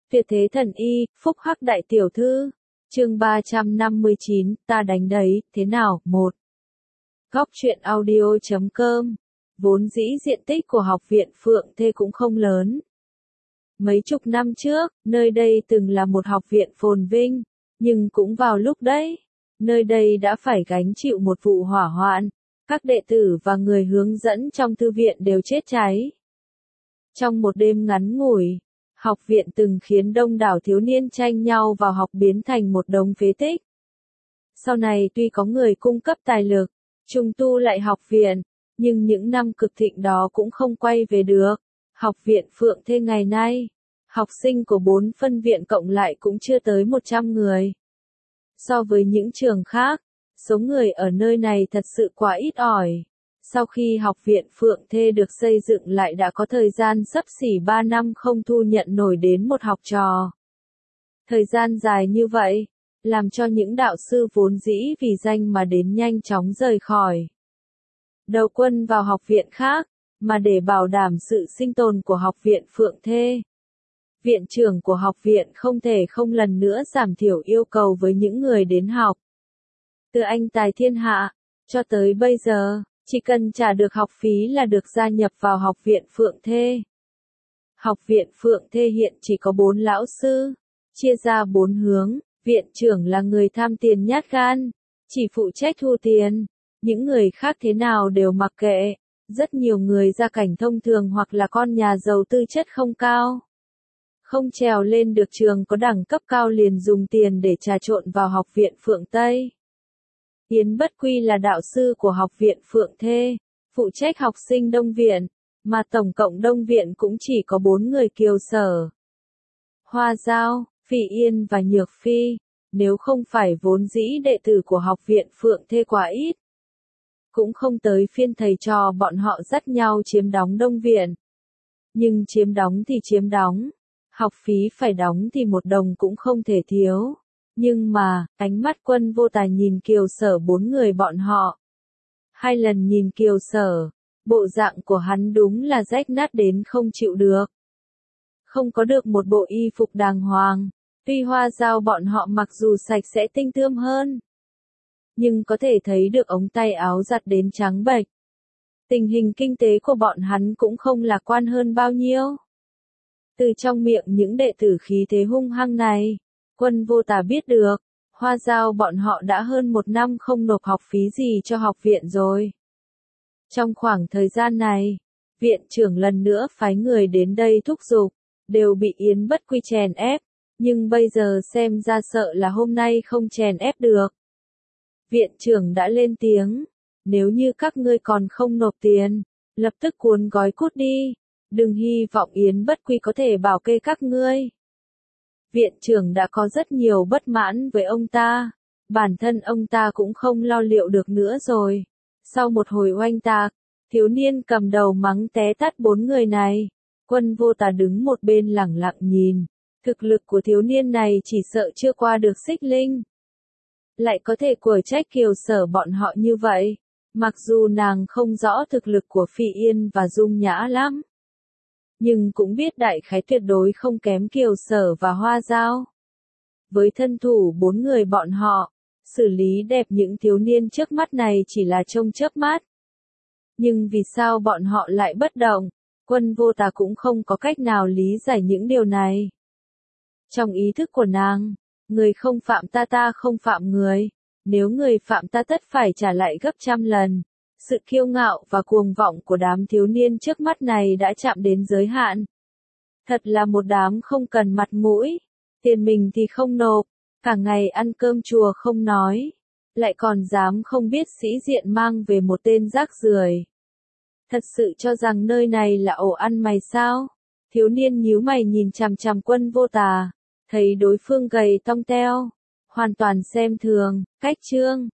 Tuyệt thế thần y, phúc hắc đại tiểu thư. Chương 359, ta đánh đấy, thế nào? 1. Góc truyện audio.com. Vốn dĩ diện tích của học viện Phượng Thê cũng không lớn. Mấy chục năm trước, nơi đây từng là một học viện phồn vinh, nhưng cũng vào lúc đấy, nơi đây đã phải gánh chịu một vụ hỏa hoạn, các đệ tử và người hướng dẫn trong thư viện đều chết cháy. Trong một đêm ngắn ngủi, học viện từng khiến đông đảo thiếu niên tranh nhau vào học biến thành một đống phế tích. Sau này tuy có người cung cấp tài lực, trùng tu lại học viện, nhưng những năm cực thịnh đó cũng không quay về được. Học viện Phượng Thê ngày nay, học sinh của 4 phân viện cộng lại cũng chưa tới 100 người. So với những trường khác, số người ở nơi này thật sự quá ít ỏi. Sau khi học viện Phượng Thê được xây dựng lại đã có thời gian xấp xỉ 3 năm không thu nhận nổi đến một học trò. Thời gian dài như vậy, làm cho những đạo sư vốn dĩ vì danh mà đến nhanh chóng rời khỏi. Đầu quân vào học viện khác, mà để bảo đảm sự sinh tồn của học viện Phượng Thê. Viện trưởng của học viện không thể không lần nữa giảm thiểu yêu cầu với những người đến học. Từ anh tài thiên hạ, cho tới bây giờ, chỉ cần trả được học phí là được gia nhập vào học viện Phượng Thê. Học viện Phượng Thê hiện chỉ có 4 lão sư, chia ra 4 hướng, viện trưởng là người tham tiền nhát gan, chỉ phụ trách thu tiền, những người khác thế nào đều mặc kệ, rất nhiều người gia cảnh thông thường hoặc là con nhà giàu tư chất không cao. Không trèo lên được trường có đẳng cấp cao liền dùng tiền để trà trộn vào học viện Phượng Tây. Yến Bất Quy là đạo sư của học viện Phượng Thê, phụ trách học sinh đông viện, mà tổng cộng đông viện cũng chỉ có 4 người kiều sở. Hoa Giao, Phỉ Yên và Nhược Phi, nếu không phải vốn dĩ đệ tử của học viện Phượng Thê quá ít, cũng không tới phiên thầy trò bọn họ dắt nhau chiếm đóng đông viện. Nhưng chiếm đóng thì chiếm đóng, học phí phải đóng thì 1 đồng cũng không thể thiếu. Nhưng mà, ánh mắt Quân Vô Tà nhìn kiều sở 4 người bọn họ. 2 lần nhìn kiều sở, bộ dạng của hắn đúng là rách nát đến không chịu được. Không có được một bộ y phục đàng hoàng, tuy Hoa Giao bọn họ mặc dù sạch sẽ tinh tươm hơn, nhưng có thể thấy được ống tay áo giặt đến trắng bệch. Tình hình kinh tế của bọn hắn cũng không lạc quan hơn bao nhiêu. Từ trong miệng những đệ tử khí thế hung hăng này, Quân Vô Tà biết được, Hoa Giao bọn họ đã hơn 1 năm không nộp học phí gì cho học viện rồi. Trong khoảng thời gian này, viện trưởng lần nữa phái người đến đây thúc giục, đều bị Yến Bất Quy chèn ép, nhưng bây giờ xem ra sợ là hôm nay không chèn ép được. Viện trưởng đã lên tiếng, nếu như các ngươi còn không nộp tiền, lập tức cuốn gói cút đi, đừng hy vọng Yến Bất Quy có thể bảo kê các ngươi. Viện trưởng đã có rất nhiều bất mãn với ông ta, bản thân ông ta cũng không lo liệu được nữa rồi. Sau một hồi oanh tạc, thiếu niên cầm đầu mắng té tát 4 người này, Quân Vô Tà đứng một bên lẳng lặng nhìn, thực lực của thiếu niên này chỉ sợ chưa qua được xích linh. Lại có thể của trách kiều sở bọn họ như vậy, mặc dù nàng không rõ thực lực của Phỉ Yên và Dung Nhã lắm, nhưng cũng biết đại khái tuyệt đối không kém kiều sở và Hoa Giao. Với thân thủ 4 người bọn họ, xử lý đẹp những thiếu niên trước mắt này chỉ là trông chớp mắt. Nhưng vì sao bọn họ lại bất động, Quân Vô Tà cũng không có cách nào lý giải những điều này. Trong ý thức của nàng, người không phạm ta ta không phạm người, nếu người phạm ta tất phải trả lại gấp trăm lần. Sự kiêu ngạo và cuồng vọng của đám thiếu niên trước mắt này đã chạm đến giới hạn. Thật là một đám không cần mặt mũi, tiền mình thì không nộp, cả ngày ăn cơm chùa không nói, lại còn dám không biết sĩ diện mang về một tên rác rưởi. Thật sự cho rằng nơi này là ổ ăn mày sao? Thiếu niên nhíu mày nhìn chằm chằm Quân Vô Tà, thấy đối phương gầy tong teo, hoàn toàn xem thường, cách trương,